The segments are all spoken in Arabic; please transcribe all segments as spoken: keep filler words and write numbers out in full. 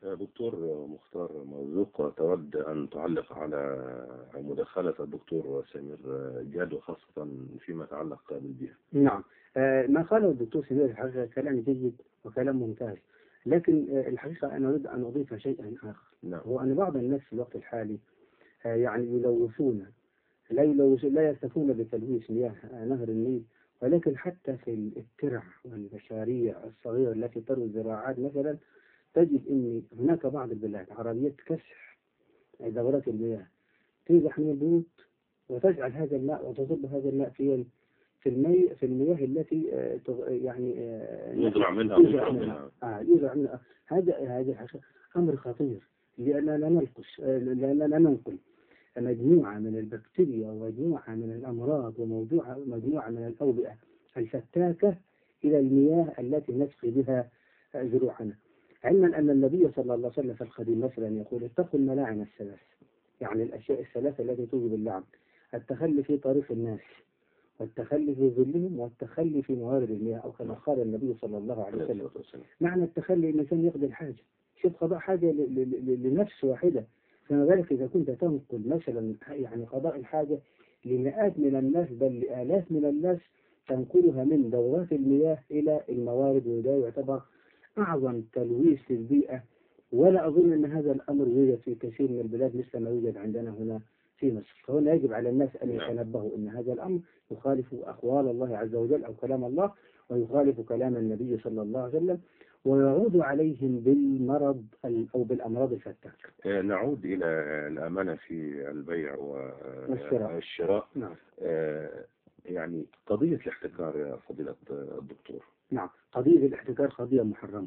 دكتور مختار مرزوق، تود أن تعلق على مداخلة الدكتور سمير جاد وخاصة فيما يتعلق بالبيئة؟ نعم. آه، ما قاله الدكتور سمير الحقيقة كلام جيد وكلام ممتاز، لكن آه، الحقيقة أنا أريد أن أضيف شيئا آخر. نعم. هو أن بعض الناس في الوقت الحالي آه، يعني يلوثون، لا يلوثون، لا يكتفون بتلويث مياه آه، نهر النيل، ولكن حتى في الترع والمشاريع الصغيرة التي تروي الزراعات مثلا، تجد أن هناك بعض البلاد عربية تكسح دورات المياه، تنزح من البيوت وتجعل هذا الماء وتصب هذا الماء في في المي في المياه التي آه، تغ- يعني آه، يزرع منها يزرع ويشرب منها منها. آه، يزرع منها. هذا هذا الحقيقة أمر خطير، لأننا لا ننقش آه، لأننا لا ننقل مجموعة من البكتيريا ومجموعة من الأمراض وموضوع مجموعة من الأوبئة الفتاكة إلى المياه التي نسقي بها آه، زروعنا، علما أن النبي صلى الله عليه وسلم في القديم مثلا يقول: اتقوا الملاعن الثلاث، يعني الأشياء الثلاثة التي توجب اللعن: التخلي في طريق الناس، والتخلي في ظلهم، والتخلي في موارد المياه، أو كما قال النبي صلى الله عليه وسلم. معنى التخلي أن الإنسان يقضي الحاجة، شوف قضاء حاجة ل- ل- ل- لنفس واحدة، فما بالك إذا كنت تنقل مثلا يعني قضاء الحاجة لمئات من الناس بل لآلاف من الناس، تنقلها من دورات المياه إلى الموارد، وده يعتبر أعظم تلويث للبيئة. ولا أظن أن هذا الأمر يوجد في كثير من البلاد مثل ما يوجد عندنا هنا في مصر. فهنا يجب على الناس أن يتنبهوا أن هذا الأمر يخالف أقوال الله عز وجل أو كلام الله، ويخالف كلام النبي صلى الله عليه وسلم، ويعود عليهم بالمرض أو بالأمراض الفتاكة. نعود إلى الأمانة في البيع والشراء. والشراء. نعم. آه، يعني قضية الاحتكار يا فضيلة الدكتور. نعم، قضية الاحتكار قضية محرمة،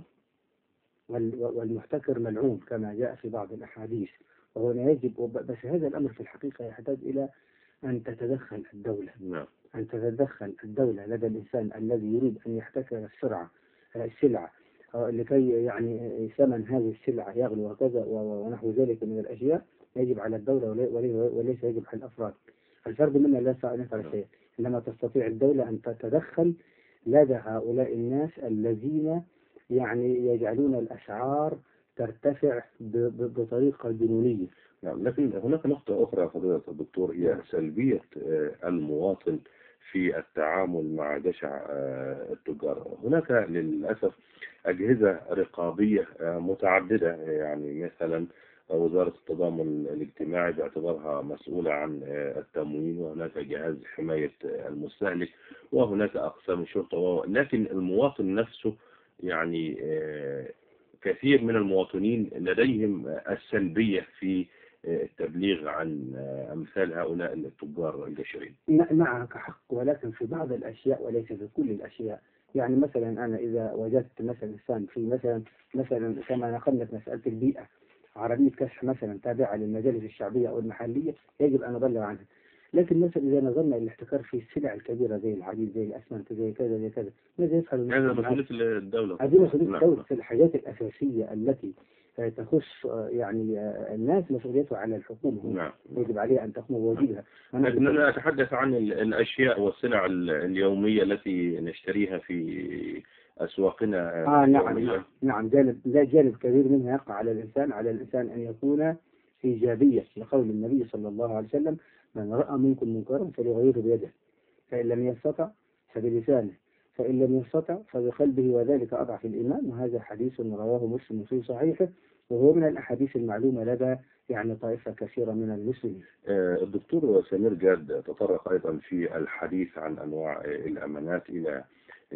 وال- والمحتكر ملعون كما جاء في بعض الأحاديث. وهنا يجب، بس هذا الأمر في الحقيقة يحتاج إلى أن تتدخل الدولة. نعم. أن تتدخل الدولة لدى الإنسان الذي يريد أن يحتكر السرعة السلعة آه، لكي يعني ثمن هذه السلعة يغلو وكذا و- ونحو ذلك من الأشياء. يجب على الدولة ولي- ولي- وليس يجب على الأفراد. الفرد منا لا يستطيع أن يفعل شيء، إنما تستطيع الدولة أن تتدخل لدى هؤلاء الناس الذين يعني يجعلون الأسعار ترتفع ب- ب- بطريقة جنونية. نعم، لكن هناك نقطة أخرى فضيلة الدكتور، هي سلبية آه، المواطن في التعامل مع جشع آه، التجار. هناك للأسف أجهزة رقابية آه، متعددة، يعني مثلا وزارة التضامن الاجتماعي باعتبارها مسؤولة عن آه، التموين، وهناك جهاز حماية آه، المستهلك، وهناك أقسام الشرطة، لكن المواطن نفسه يعني آه، كثير من المواطنين لديهم السلبية في التبليغ عن أمثال هؤلاء التجار الجشرين. معك حق، ولكن في بعض الأشياء وليس في كل الأشياء. يعني مثلا أنا إذا وجدت مثلا إنسان في مثلا مثلا كما نقلنا في مسألة البيئة عربية كشح مثلا تابعة للمجالس الشعبية أو المحلية، يجب أن أبلغ عنها. لكن مثلا إذا نظرنا الاحتكار في السلع الكبيرة زي الحديد زي الأسمنت زي كذا زي كذا، ماذا يفعل؟ هذا مسؤولية الدولة. هذه مسؤولية الدولة في الحاجات الأساسية التي تخص يعني الناس، مسؤوليته على الحكومة. نعم. يجب عليها أن تقوم بواجبها. لكن أنا أتحدث عن الأشياء والسلع اليومية التي نشتريها في أسواقنا. آه نعم نعم نعم جانب لا جانب كبير منها يقع على الإنسان على الإنسان أن يكون إيجابية، لقول النبي صلى الله عليه وسلم: من رأى منكم منكرا فليغيره بيده، فإن لم يستطع فبلسانه، فإن لم يستطع فبقلبه، وذلك أضعف الإيمان. وهذا حديث رواه مسلم في صحيحه، وهو من الأحاديث المعلومة لدى يعني طائفة كثيرة من المسلمين. الدكتور سمير جاد تطرق أيضا في الحديث عن أنواع الأمانات إلى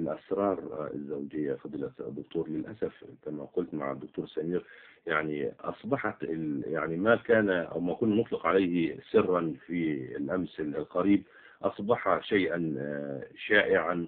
الأسرار الزوجية. فضيلة الدكتور، للأسف كما قلت مع الدكتور سمير، يعني أصبحت يعني ما كان أو ما كنا نطلق عليه سرا في الأمس القريب أصبح شيئا شائعا،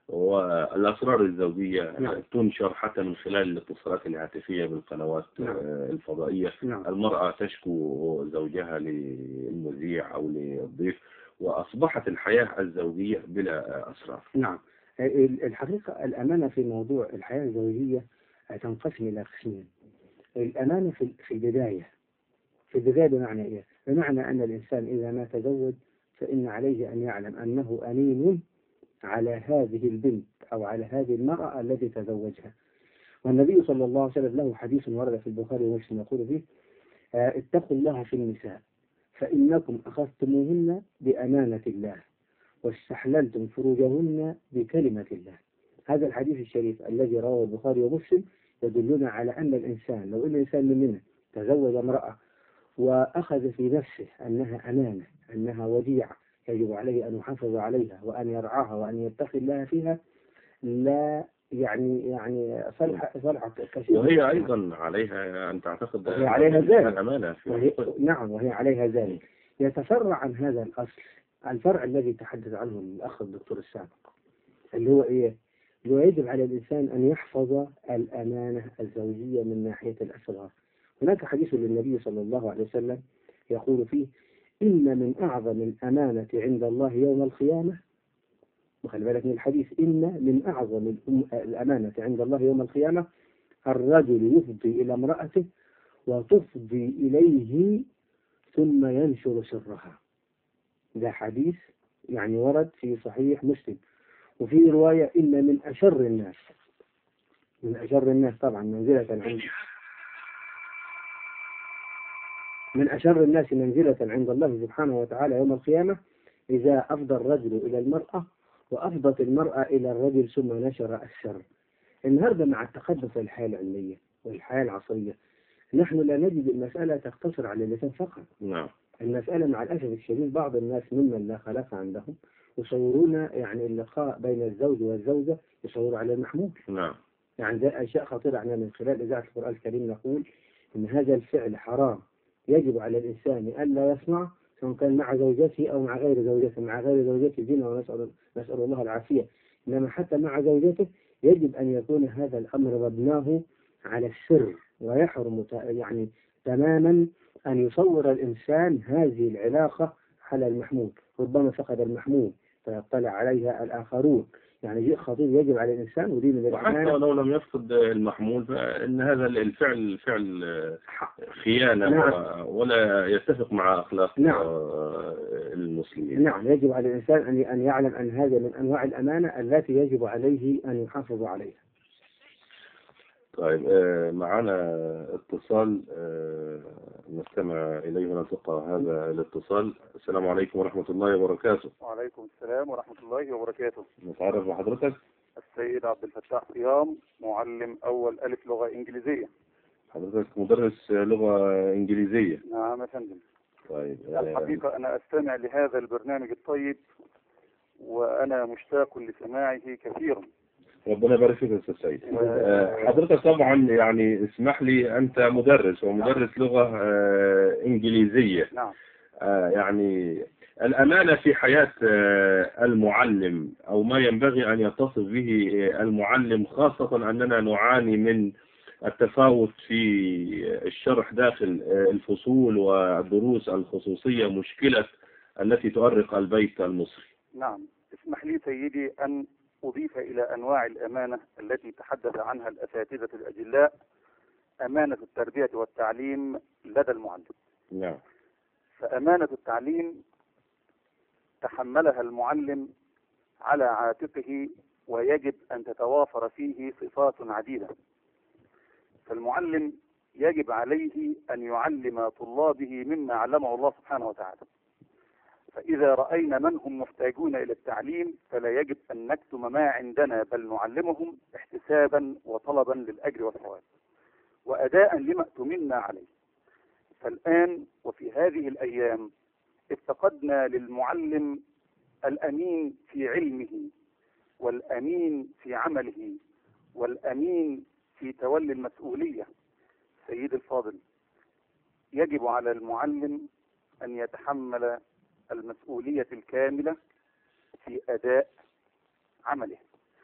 والأسرار الزوجية نعم. تنشر حتى من خلال الاتصالات الهاتفية بالقنوات نعم. الفضائية. نعم. المرأة تشكو زوجها للمذيع أو للضيف، وأصبحت الحياة الزوجية بلا أسرار. نعم، الحقيقة الأمانة في موضوع الحياة الزوجية تنقسم إلى قسمين. الأمانة في في البداية في البداية بمعنى إيه؟ بمعنى أن الإنسان إذا ما تزوج فإن عليه أن يعلم أنه أمين على هذه البنت أو على هذه المرأة التي تزوجها، والنبي صلى الله عليه وسلم له حديث ورد في البخاري ومسلم يقول فيه آه، اتقوا الله في النساء فإنكم أخذتموهن بأمانة الله واستحللتم فروجهن بكلمة الله. هذا الحديث الشريف الذي رواه البخاري ومسلم يدلنا على أن الإنسان لو أن الإنسان مننا تزوج امرأة وأخذ في نفسه أنها أمانة، أنها وديعة يجب عليه أن يحافظ عليها وأن يرعاها وأن يتقي الله فيها، لا يعني يعني صلح صلح كثير. وهي أيضا عليها أن تعتقد وهي عليها ذلك أمانة في وهي نعم وهي عليها ذلك. يتفرع عن هذا الأصل الفرع الذي تحدث عنه الأخ الدكتور السابق، اللي هو إيه؟ اللي هو يجب على الإنسان أن يحفظ الأمانة الزوجية من ناحية الأسرار. هناك حديث للنبي صلى الله عليه وسلم يقول فيه إن من أعظم الأمانة عند الله يوم القيامة، وخلي بالك من الحديث، إن من أعظم الأمانة عند الله يوم القيامة الرجل يفضي إلى امرأته وتفضي إليه ثم ينشر سرها. ده حديث يعني ورد في صحيح مسلم. وفي رواية إن من أشر الناس من أشر الناس طبعا منزلة عند من أشر الناس منزلة عند الله سبحانه وتعالى يوم القيامة إذا أفضى الرجل إلى المرأة وأفضت المرأة إلى الرجل ثم نشر السر. النهاردة مع التقدم في الحياة العلمية والحياة العصرية نحن لا نجد المسألة تقتصر على اللسان فقط. نعم. المسألة مع الأسف الشديد بعض الناس ممن لا خلاق عندهم يصورون يعني اللقاء بين الزوج والزوجة يصوروا على المحمول. نعم. يعني ده أشياء خطيرة. احنا من خلال إذاعة القرآن الكريم نقول إن هذا الفعل حرام يجب على الإنسان ألا يصنع، سواء كان مع زوجته أو مع غير زوجته. مع غير زوجته دينا ونسأل نسأل الله العافية، إنما حتى مع زوجته يجب أن يكون هذا الأمر مبناه على السر، ويحرم يعني تماما أن يصور الإنسان هذه العلاقة على المحمول. ربما فقد المحمول فيطلع عليها الآخرون. يعني شيء خطير يجب على الإنسان ودين الأمانة. وحتى لو لم يفقد المحمول فإن هذا الفعل فعل خيانة. نعم. ولا يتفق مع أخلاق. نعم. المسلمين. نعم. يجب على الإنسان أن يعلم أن هذا من أنواع الأمانة التي يجب عليه أن يحافظ عليها. طيب معنا اتصال نستمع إليه ونلتقى هذا الاتصال. السلام عليكم ورحمة الله وبركاته. وعليكم السلام ورحمة الله وبركاته. نتعرف بحضرتك. السيد عبد الفتاح صيام، معلم أول ألف لغة إنجليزية. حضرتك مدرس لغة إنجليزية. نعم يا فندم. طيب. الحقيقة أنا أستمع لهذا البرنامج الطيب وأنا مشتاق لسماعه كثيرا. ربنا يبارك فيك يا استاذ سيد. حضرتك طبعا يعني اسمح لي، انت مدرس ومدرس نعم. لغه انجليزيه. نعم. يعني الامانه في حياه المعلم او ما ينبغي ان يتصف به المعلم، خاصه اننا نعاني من التفاوت في الشرح داخل الفصول والدروس الخصوصيه، مشكله التي تؤرق البيت المصري. نعم. اسمح لي سيدي أن أضيف إلى أنواع الأمانة التي تحدث عنها الأساتذة الأجلاء أمانة التربية والتعليم لدى المعلم. نعم. فأمانة التعليم تحملها المعلم على عاتقه، ويجب أن تتوافر فيه صفات عديدة. فالمعلم يجب عليه أن يعلم طلابه مما علمه الله سبحانه وتعالى. فإذا رأينا من هم محتاجون إلى التعليم فلا يجب أن نكتم ما عندنا، بل نعلمهم احتسابا وطلبا للأجر والثواب وأداء لما اؤتمنا عليه. فالآن وفي هذه الأيام افتقدنا للمعلم الأمين في علمه والأمين في عمله والأمين في تولي المسؤولية. سيد الفاضل، يجب على المعلم أن يتحمل المسؤولية الكاملة في أداء عمله.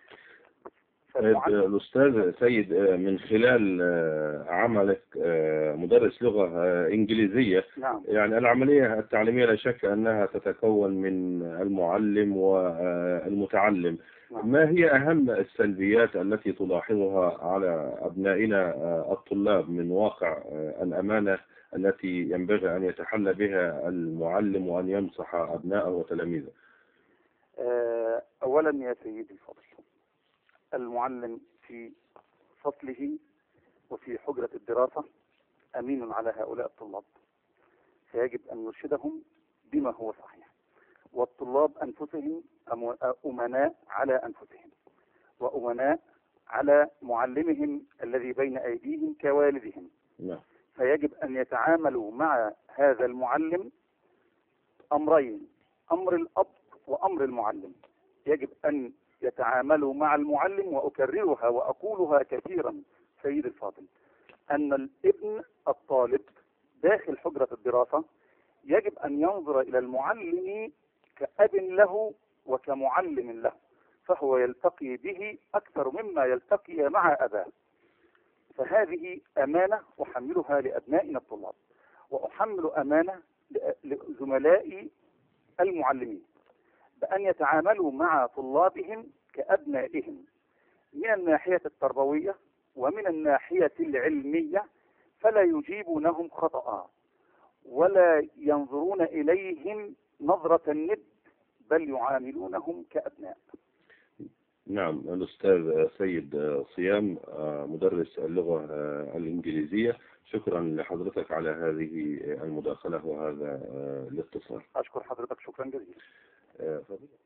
الأستاذ سيد، من خلال عملك مدرس لغة إنجليزية، نعم. يعني العملية التعليمية لا شك أنها تتكون من المعلم والمتعلم. نعم. ما هي أهم السلبيات التي تلاحظها على أبنائنا الطلاب من واقع الأمانة التي ينبغي أن يتحلى بها المعلم وأن ينصح أبنائه وتلاميذه؟ أولا يا سيدي الفاضل، المعلم في فصله وفي حجرة الدراسة أمين على هؤلاء الطلاب، فيجب أن يرشدهم بما هو صحيح. والطلاب أنفسهم أمناء على أنفسهم، وأمناء على معلمهم الذي بين أيديهم كوالدهم. نعم. فيجب أن يتعاملوا مع هذا المعلم أمرين: أمر الأب وأمر المعلم. يجب أن يتعاملوا مع المعلم، وأكررها وأقولها كثيرا سيد الفاضل، أن الابن الطالب داخل حجرة الدراسة يجب أن ينظر إلى المعلم كأب له وكمعلم له، فهو يلتقي به أكثر مما يلتقي مع أباه. فهذه أمانة أحملها لأبنائنا الطلاب، وأحمل أمانة لزملائي المعلمين بأن يتعاملوا مع طلابهم كأبنائهم من الناحية التربوية ومن الناحية العلمية، فلا يجيبونهم خطأ ولا ينظرون إليهم نظرة الند، بل يعاملونهم كأبناء. نعم. الأستاذ سيد صيام مدرس اللغة الإنجليزية، شكرا لحضرتك على هذه المداخلة وهذا الاتصال. أشكر حضرتك شكرا جزيلا. فضيلة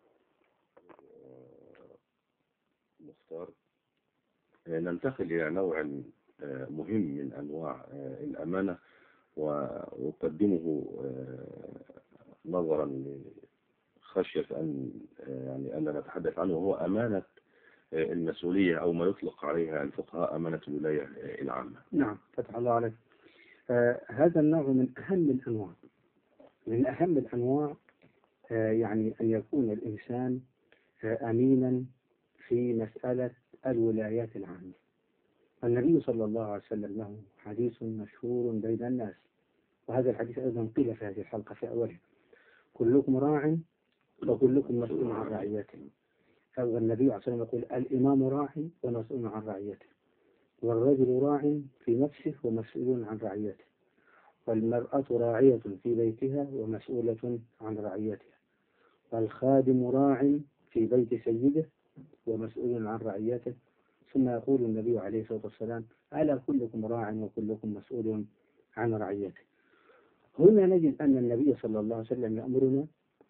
مختار، ننتقل إلى نوع مهم من أنواع الأمانة وأقدمه نظرا لخشية أن يعني أن نتحدث عنه، هو أمانة المسؤولية أو ما يطلق عليها الفقهاء أمانة الولاية العامة. نعم، فتح الله عليك. آه هذا النوع من أهم الأنواع من أهم الأنواع آه يعني أن يكون الإنسان آه أمينا في مسألة الولايات العامة. النبي صلى الله عليه وسلم له حديث مشهور بين الناس، وهذا الحديث أيضا قيل في هذه الحلقة في أولها: كلكم راع وكلكم مسؤول عن رعيته. فالنبي عليه الصلاة والسلام يقول: الإمام راع ومسؤول عن رعيته، والرجل راع في نفسه ومسؤول عن رعيته، والمرأة راعية في بيتها ومسؤولة عن رعيتها، والخادم راع في بيت سيده ومسؤول عن رعيته. ثم يقول النبي عليه الصلاة والسلام: ألا كلكم راع وكلكم مسؤول عن رعيته. هنا نجد أن النبي صلى الله عليه وسلم يأمرنا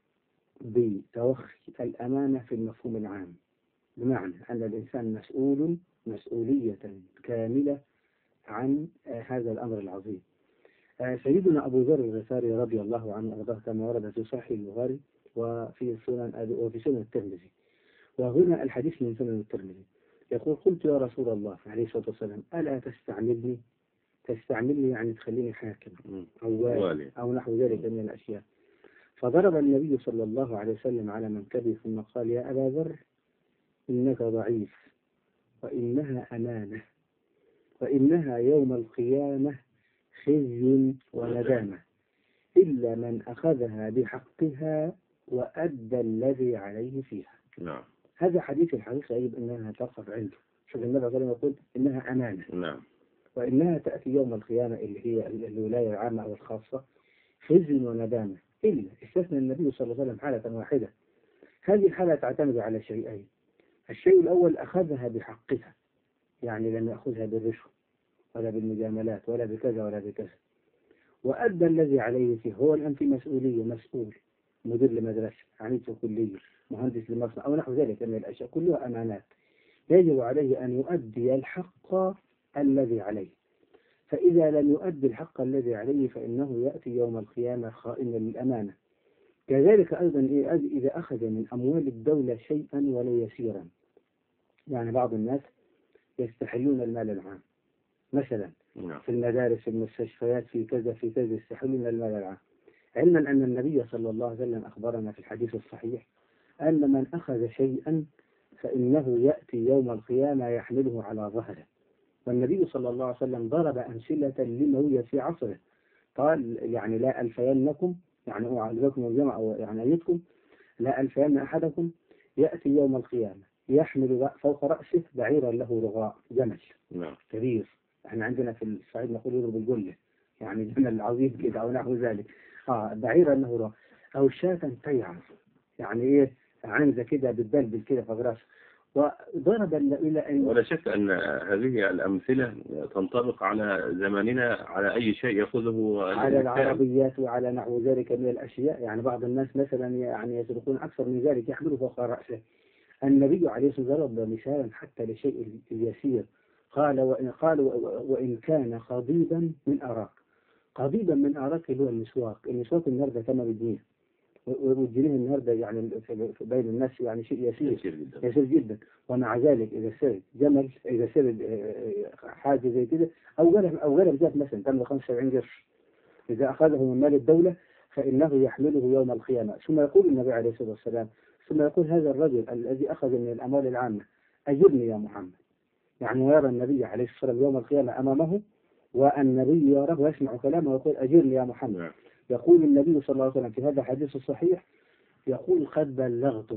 بتوخي الأمانة في المفهوم العام، بمعنى أن الإنسان مسؤول مسؤولية كاملة عن هذا الأمر العظيم. سيدنا أبو ذر الغفاري رضي الله عنه وأرضاه كما ورد في صحيح البخاري وفي سنن وفي سنن الترمذي، وهنا الحديث من سنن الترمذي، يقول: قلت يا رسول الله عليه الصلاة والسلام: ألا تستعملني تستعملني يعني تخليني حاكم أو والي أو نحو ذلك من الأشياء. فضرب النبي صلى الله عليه وسلم على منكبه ثم قال: يا أبا ذر، إنك ضعيف، وإنها أمانة، وإنها يوم القيامة خزي وندامة، إلا من أخذها بحقها وأدى الذي عليه فيها. نعم. هذا حديث الحقيقة يجب أنها تقف عنده. شوف النبي صلى الله عليه وسلم يقول: إنها أمانة. نعم. وإنها تأتي يوم القيامة اللي هي الولاية العامة أو الخاصة خزي وندامة، إلا استثنى النبي صلى الله عليه وسلم حالة واحدة. هذه الحالة تعتمد على شيئين: الشيء الأول أخذها بحقها، يعني لم يأخذها بالرشوة ولا بالمجاملات ولا بكذا ولا بكذا، وأدى الذي عليه فيه. هو الآن في مسؤولية، مسؤول، مدير لمدرسة، عميد في كلية، مهندس لمصنع أو نحو ذلك من الأشياء، كلها أمانات يجب عليه أن يؤدي الحق الذي عليه. فإذا لم يؤدي الحق الذي عليه فإنه يأتي يوم القيامة خائنا للأمانة. كذلك أيضا إذا أخذ من أموال الدولة شيئا ولو يسيرا، يعني بعض الناس يستحلون المال العام مثلا في المدارس، في المستشفيات، في كذا في كذا، يستحلون المال العام، علما أن النبي صلى الله عليه وسلم أخبرنا في الحديث الصحيح أن من أخذ شيئا فإنه يأتي يوم القيامة يحمله على ظهره. والنبي صلى الله عليه وسلم ضرب أمثلة لما في عصره، قال: يعني لا ألفينكم، يعني أعلمكم الجمع أو يعني أيدكم، لا ألفين أحدكم يأتي يوم القيامة يحمل فوق رأسه بعيرا له رغاء، جمل كبير، احنا عندنا في الصعيد نقول يضرب الجلة، يعني جمل عظيم كده أو نحو ذلك، آه بعيرا له رغاء، أو شاة تيعر، يعني إيه، عنزة كده بتبلبل كده في رأسه، وضرب إلى أن ولا شك أن هذه الأمثلة تنطبق على زماننا على أي شيء يأخذه على الإنسان. العربيات وعلى نحو ذلك من الأشياء. يعني بعض الناس مثلا يعني يسرقون أكثر من ذلك، يحملوا فوق رأسه. النبي عليه الصلاة والسلام ضرب مثالا حتى لشيء اليسير، قال وإن قال وإن كان خضيبا من أراك. خضيبا من أراك اللي هو المسواك. المسواك النهارده ثمن الجنيه، والجنيه النهارده يعني بين الناس يعني شيء يسير يسير جدا. يسير جدا. ومع ذلك إذا سرد جمل، إذا سرد حاجة زي كده، أو غلب أو غلب ذات مثلا ثمن خمسة وسبعين قرش، إذا أخذه من مال الدولة فإنه يحمله يوم القيامة. ثم يقول النبي عليه الصلاة والسلام، ثم يقول هذا الرجل الذي أخذ من الأموال العامة أجرني يا محمد. يعني يرى النبي عليه الصلاة والسلام يوم القيامة أمامه، والنبي يراه ويسمع كلامه ويقول أجرني يا محمد. يقول النبي صلى الله عليه وسلم في هذا الحديث الصحيح، يقول قد بلغتك،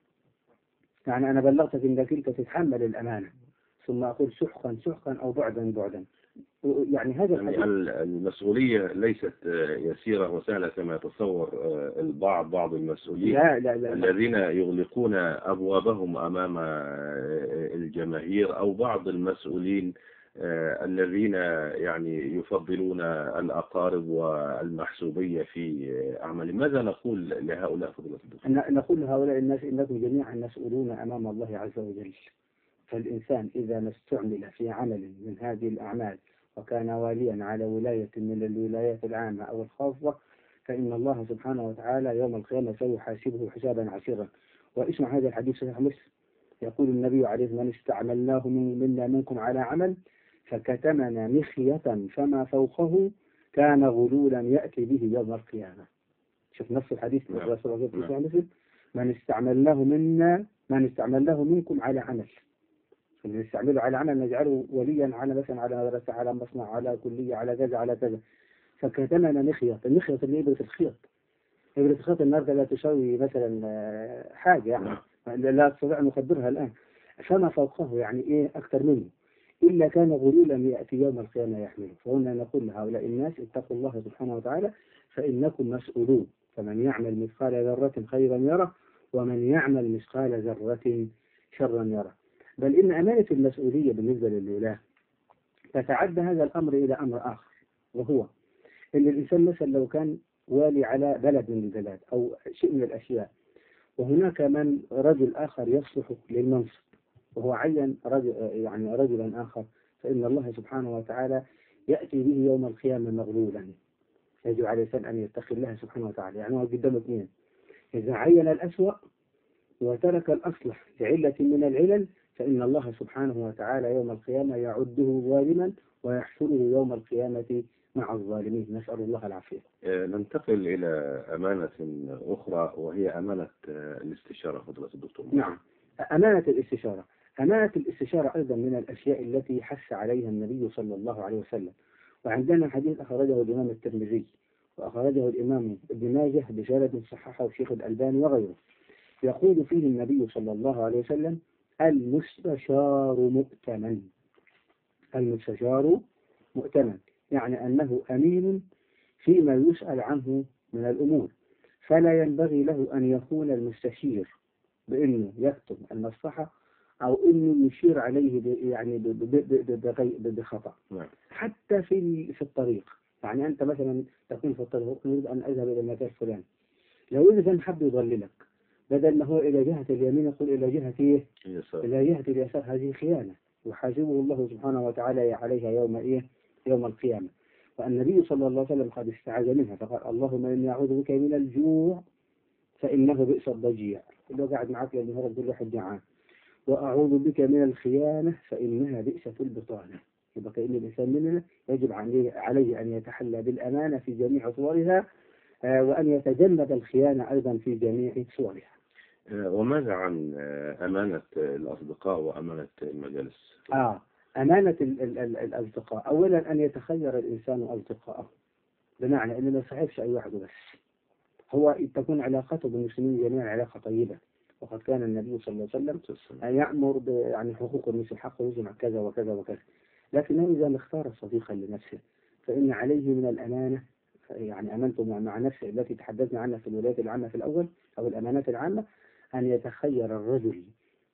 يعني أنا بلغتك إنك أنت تتحمل الأمانة. ثم أقول سحقا سحقا أو بعدا بعدا. يعني هذا يعني المسؤولية ليست يسيرة وسهلة كما يتصور البعض بعض المسؤولين لا لا لا الذين يغلقون أبوابهم أمام الجماهير، أو بعض المسؤولين الذين يعني يفضلون الأقارب والمحسوبية في أعمال. ماذا نقول لهؤلاء فضيلة الدكتور؟ نقول لهؤلاء الناس إنكم جميعا مسؤولون أمام الله عز وجل. فالإنسان إذا ما استعمل في عمل من هذه الأعمال وكان واليا على ولاية من الولايات العامة أو الخاصة، فإن الله سبحانه وتعالى يوم القيامة سيحاسبه حسابا عسيرا. واسمع هذا الحديث صحيح مسلم، يقول النبي عليه الصلاة والسلام من استعملناه من منا منكم على عمل فكتمنا مخية فما فوقه كان غلولا يأتي به يوم القيامة. شوف نفس الحديث من رسول الله صلى الله عليه وسلم، من استعملناه منا من استعملناه منكم على عمل. اللي نستعمله على عمل نجعله وليا على مثلا على مدرسة على مصنع على كلية على كذا على كذا، فكتمنا مخيط. المخيط اللي إبرة الخيط، إبرة الخيط النهارده لا تساوي مثلا حاجة يعني لا تستطيع أن نقدرها الآن. فما فوقه يعني إيه أكثر منه إلا كان غلولا يأتي يوم القيامة يحمله. فهنا نقول لهؤلاء الناس اتقوا الله سبحانه وتعالى فإنكم مسؤولون. فمن يعمل مثقال ذرة خيرا يره ومن يعمل مثقال ذرة شرا يره. بل إن أمانة المسؤولية بالنسبة للولاة تتعدى هذا الأمر إلى أمر آخر، وهو إن الإنسان مثلا لو كان والي على بلد من البلاد أو شيء من الأشياء، وهناك من رجل آخر يصلح للمنصب وهو عين رجل يعني رجلا آخر، فإن الله سبحانه وتعالى يأتي به يوم القيامة مغلولا. يجب على الإنسان أن يتقي الله سبحانه وتعالى. يعني هو قدامه اثنين، إذا عين الأسوأ وترك الأصلح لعلة من العلل فإن الله سبحانه وتعالى يوم القيامة يعده ظالما ويحشره يوم القيامة مع الظالمين. نسأل الله العافية. ننتقل إلى أمانة أخرى وهي أمانة الاستشارة فضيلة الدكتور. نعم، أمانة الاستشارة. أمانة الاستشارة أيضا من الأشياء التي حث عليها النبي صلى الله عليه وسلم. وعندنا حديث أخرجه الإمام الترمذي وأخرجه الإمام ابن ماجه بسند صححه الشيخ الألباني وغيره. يقول فيه النبي صلى الله عليه وسلم المستشار مؤتمن. المستشار مؤتمن يعني أنه أمين فيما يسأل عنه من الأمور، فلا ينبغي له أن يكون المستشير بأنه يكتب المصلحة أو أنه يشير عليه يعني بخطأ. حتى في في الطريق، يعني أنت مثلا تكون في الطريق أريد أن أذهب إلى المكان الفلاني، لو إذا كان حب يضللك بدل ما هو إلى جهة اليمين يقول إلى جهة إيه؟ إلى جهة اليسار، هذه خيانة يحاسبه الله سبحانه وتعالى عليها يوم إيه؟ يوم القيامة. والنبي صلى الله عليه وسلم قد استعاذ منها فقال اللهم إني أعوذ بك من الجوع فإنه بئس الضجيع، اللي قاعد معك لأنه هو كل واحد جعان، وأعوذ بك من الخيانة فإنها بئسة البطانة. يبقى كأن الإنسان مننا يجب عليه, عليه أن يتحلى بالأمانة في جميع صورها، آه وأن يتجنب الخيانة أيضا في جميع صورها. وماذا عن أمانة الأصدقاء وأمانة المجالس؟ آه أمانة ال ال ال الأصدقاء، أولا أن يتخير الإنسان أصدقائه، بمعنى أنه ما يصاحبش أي واحد بس، هو تكون علاقته بالمسلمين جميعا علاقة طيبة. وقد كان النبي صلى الله عليه وسلم أن يأمر يعني حقوق المسلم، حق المسلم كذا وكذا وكذا، لكنه إذا اختار صديقا لنفسه فإن عليه من الأمانة، يعني أمانته مع نفسه التي تحدثنا عنها في الولايات العامة في الأول أو الأمانات العامة، أن يتخير الرجل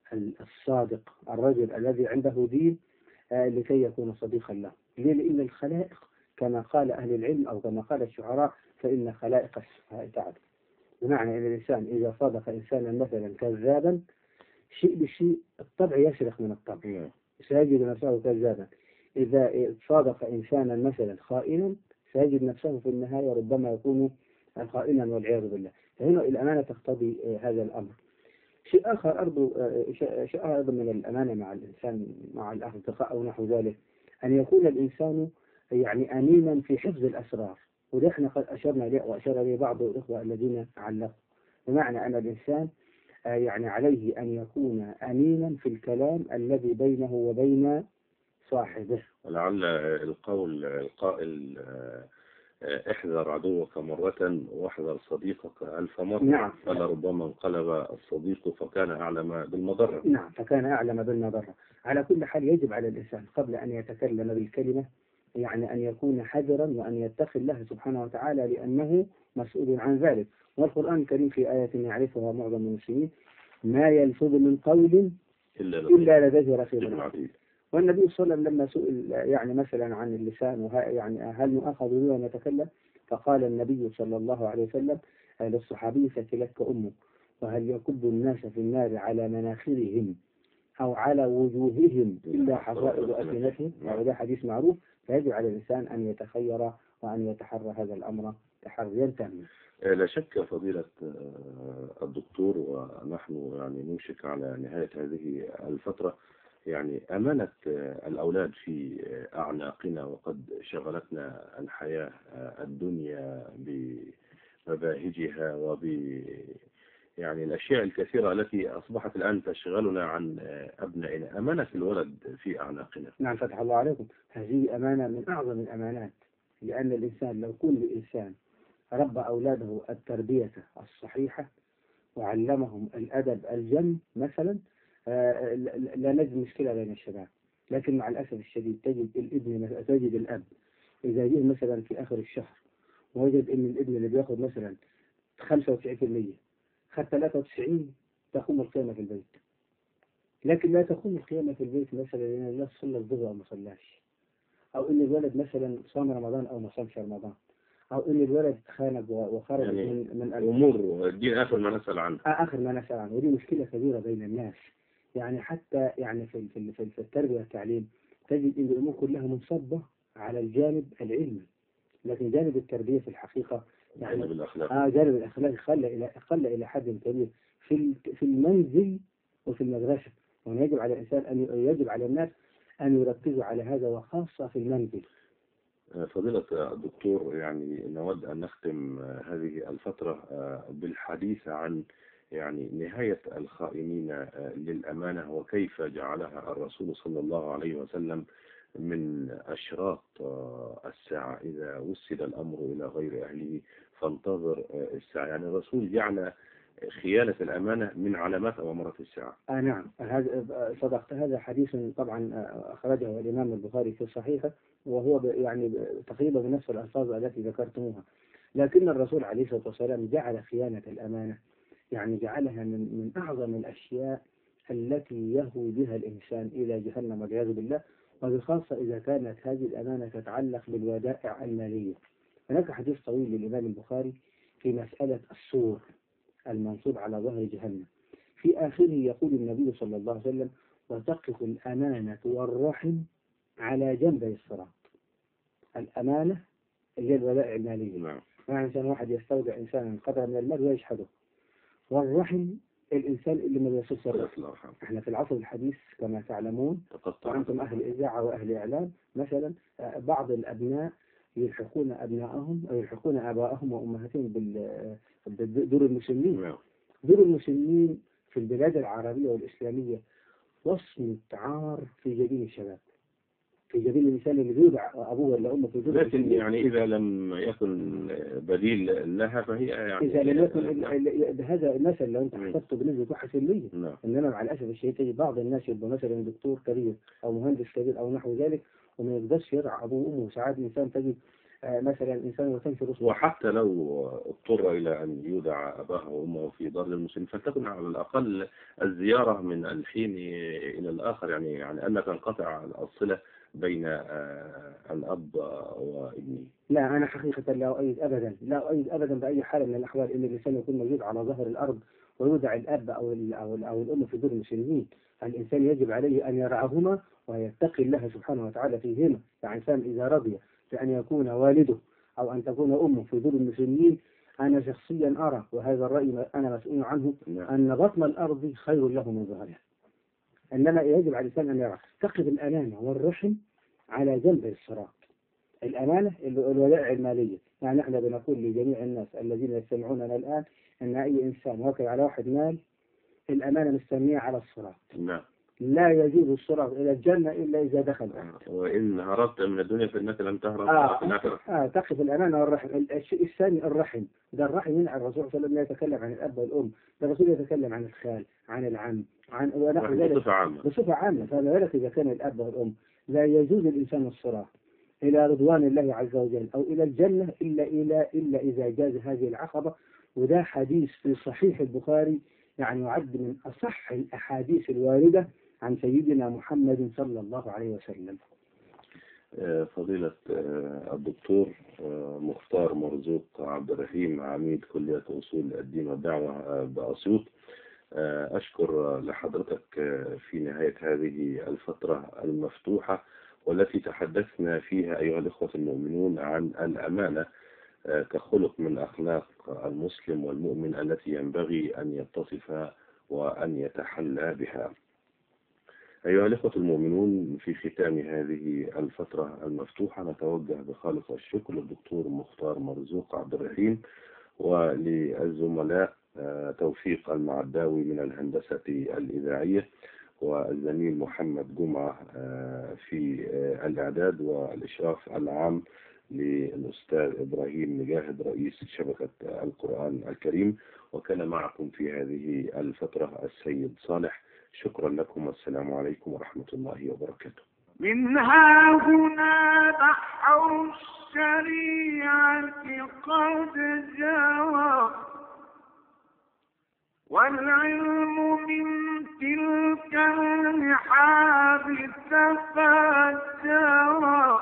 الصادق، الرجل الذي عنده دين، آه، لكي يكون صديقا له. ليه؟ لأن الخلائق كما قال أهل العلم أو كما قال الشعراء فإن خلائق السفهاء تعرف. بمعنى أن الإنسان إذا صادق إنسانا مثلا كذابا شيء بشيء الطبع يشرخ من الطبع، سيجد نفسه كذابا. إذا صادق إنسانا مثلا خائنا سيجد نفسه في النهاية ربما يكون خائنا والعياذ بالله. فهنا الأمانة تقتضي هذا الأمر. شيء آخر أرضو شيء أيضا من الأمانة مع الإنسان مع الأصدقاء أو نحو ذلك أن يكون الإنسان يعني أمينا في حفظ الأسرار، وده احنا قد أشرنا إليه وأشار إليه بعض الإخوة الذين علقوا. بمعنى أن الإنسان يعني عليه أن يكون أمينا في الكلام الذي بينه وبين صاحبه. ولعل القول القائل احذر عدوك مرة واحذر صديقك ألف مرة. نعم. فلربما انقلب الصديق فكان أعلم بالمضرة. نعم، فكان أعلم بالمضرة. على كل حال يجب على الإنسان قبل أن يتكلم بالكلمة يعني أن يكون حذرا وأن يتقي الله سبحانه وتعالى لأنه مسؤول عن ذلك. والقرآن الكريم في آية يعرفها معظم المسلمين ما يلفظ من قول إلا لديه رقيب عتيد. والنبي صلى الله عليه وسلم لما سئل يعني مثلا عن اللسان وه يعني هل نؤخذ به ونتكلم، فقال النبي صلى الله عليه وسلم للصحابي فتلك أمه، وهل يكب الناس في النار على مناخرهم أو على وجوههم إلا حصائد ألسنتهم، وهذا حديث معروف. فيجب على الإنسان أن يتخير وأن يتحرى هذا الأمر تحريا تاما. لا شك فضيلة الدكتور، ونحن يعني نوشك على نهاية هذه الفترة، يعني أمانة الأولاد في أعناقنا، وقد شغلتنا الحياة الدنيا بمباهجها وب يعني الأشياء الكثيرة التي أصبحت الآن تشغلنا عن أبنائنا. أمانة الولد في أعناقنا. نعم، فتح الله عليكم. هذه أمانة من أعظم الأمانات، لأن الإنسان لو كل إنسان ربى أولاده التربية الصحيحة وعلمهم الأدب الجم مثلا لا نجد مشكلة بين الشباب. لكن مع الأسف الشديد تجد الابن تجد الأب إذا جه مثلا في آخر الشهر ووجد إن الابن اللي بياخد مثلا خمسة وتسعين بالمئة خد ثلاثة وتسعين تقوم القيامة في البيت. لكن لا تقوم القيامة في البيت مثلا لأن الناس صلى الظهر أو ما صلاش، أو إن الولد مثلا صام رمضان أو ما صامش رمضان، أو إن الولد خانق وخرج يعني من من أمور الدين آخر ما نسأل عنه. آخر ما نسأل عنه، ودي مشكلة كبيرة بين الناس. يعني حتى يعني في في في التربية والتعليم تجد إن الأمور كلها منصبة على الجانب العلمي، لكن جانب التربية في الحقيقة يعني جانب الأخلاق آه جانب الأخلاق قل إلى قل إلى حد كبير في في المنزل وفي المدرسة. ويجب على الإنسان أن يجب على الناس أن يركزوا على هذا، وخاصة في المنزل. فضيلة الدكتور، يعني نود أن نختم هذه الفترة بالحديث عن يعني نهاية الخائنين للأمانة، وكيف جعلها الرسول صلى الله عليه وسلم من أشراط الساعة. إذا وسد الأمر إلى غير أهله فانتظر الساعة. يعني الرسول جعل خيانة الأمانة من علامات أو أمارات الساعة. آه نعم، هذا صدقت. هذا حديث طبعا أخرجه الإمام البخاري في صحيحه، وهو يعني تقريبا بنفس الألفاظ التي ذكرتموها. لكن الرسول عليه الصلاة والسلام جعل خيانة الأمانة يعني جعلها من من أعظم الأشياء التي يهوي بها الإنسان إلى جهنم والعياذ بالله، وبخاصة إذا كانت هذه الأمانة تتعلق بالودائع المالية. هناك حديث طويل للإمام البخاري في مسألة السور المنصوب على ظهر جهنم. في آخره يقول النبي صلى الله عليه وسلم: وتقف الأمانة والرحم على جنبي الصراط. الأمانة هي الودائع المالية. نعم. يعني إنسان واحد يستودع إنسانا قدر من المال ويشحده. والرحم الإنسان اللي ما بيصلش الرحم. احنا في العصر الحديث كما تعلمون وأنتم أهل إذاعة وأهل إعلام مثلا، بعض الأبناء يلحقون أبنائهم أو يلحقون آبائهم وأمهاتهم بالدور المسنين. دور المسنين في البلاد العربية والإسلامية وصمة عار في جبين الشباب. في جبين الإنسان اللي بيودع أبوه ولا أمه في جبين. لكن يعني إذا لم يكن بديل لها فهي يعني إذا لم يكن هذا المثل لو أنت حسبته بنسبة واحد في المية، إنما مع الأسف الشديد تجد بعض الناس يبقى مثلا دكتور كبير أو مهندس كبير أو نحو ذلك وما يقدرش يرعى أبوه وأمه. ساعات إنسان تجد آه مثلا إنسان وتنشر رسله، وحتى لو اضطر إلى أن يودع أباه وأمه في دار المسلمين فلتكن على الأقل الزيارة من الحين إلى الآخر، يعني يعني ألا تنقطع الصلة بين آه الأب وابنه. لا أنا حقيقة لا أؤيد أبدا، لا أؤيد أبدا بأي حال من الأحوال إن الإنسان يكون موجود على ظهر الأرض ويودع الأب أو أو أو الأم في دور المسلمين. الإنسان يجب عليه أن يرعاهما ويتقي الله سبحانه وتعالى فيهما. فالإنسان إذا رضي بأن يكون والده أو أن تكون أمه في دور المسلمين، أنا شخصيا أرى وهذا الرأي أنا مسؤول عنه أن بطن الأرض خير له من ظهرها. إنما يجب على الإنسان أن يرى تقف الأمانة والرحم على جنب الصراط. الأمانة الودائع المالية، يعني احنا بنقول لجميع الناس الذين يستمعوننا الآن أن أي إنسان وكل على واحد مال الأمانة مستنية على الصراط. نعم. لا يجوز الصراط إلى الجنة إلا إذا دخل. آه. وإن هربت من الدنيا فإنك لم تهرب آه. من الآخرة. آه. تقف الأمانة والرحم. الشيء الثاني الرحم، ده الرحم هنا الرسول صلى الله عليه وسلم لا يتكلم عن الأب والأم، ده الرسول يتكلم عن الخال عن العم عن ونحو ذلك بصفة عامة. بصفة عامة. فما بالك إذا كان الأب والأم. لا يجوز الإنسان الصراط إلى رضوان الله عز وجل أو إلى الجنة إلا إلى إلا إذا جاز هذه العقبة. وده حديث في صحيح البخاري، يعني يعد من أصح الأحاديث الواردة عن سيدنا محمد صلى الله عليه وسلم. فضيلة الدكتور مختار مرزوق عبد الرحيم، عميد كلية أصول الدين والدعوة بأسيوط، أشكر لحضرتك في نهاية هذه الفترة المفتوحة والتي تحدثنا فيها أيها الإخوة المؤمنون عن الأمانة كخلق من أخلاق المسلم والمؤمن التي ينبغي أن يتصف وأن يتحلى بها. أيها الإخوة المؤمنون، في ختام هذه الفترة المفتوحة نتوجه بخالص الشكر للدكتور مختار مرزوق عبد الرحيم وللزملاء توفيق المعداوي من الهندسة الإذاعية والزميل محمد جمعة في الإعداد والإشراف العام للأستاذ إبراهيم مجاهد رئيس شبكة القرآن الكريم، وكان معكم في هذه الفترة السيد صالح. شكرا لكم والسلام عليكم ورحمة الله وبركاته. منها هنا بحر الشريعة قد جرى، والعلم من تلك الرحاب تفجرا.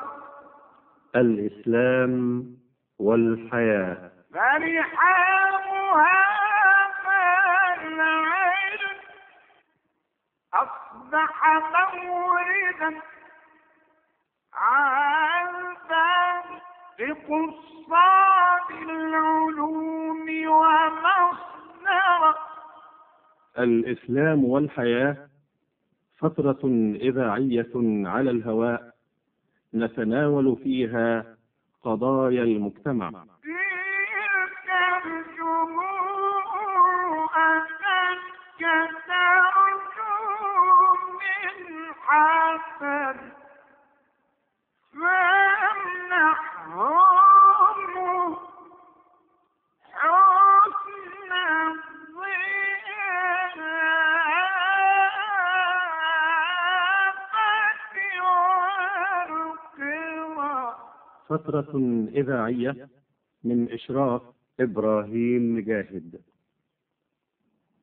الإسلام والحياة فرحامها العلم أصبح موردا عذبا لقصاد العلوم ومصدرا. الإسلام والحياة فترة إذاعية على الهواء نتناول فيها قضايا المجتمع. تلك الجموع أتتك ترجو من حسن فامنحهم حسن فترة إذاعية من إشراف إبراهيم مجاهد.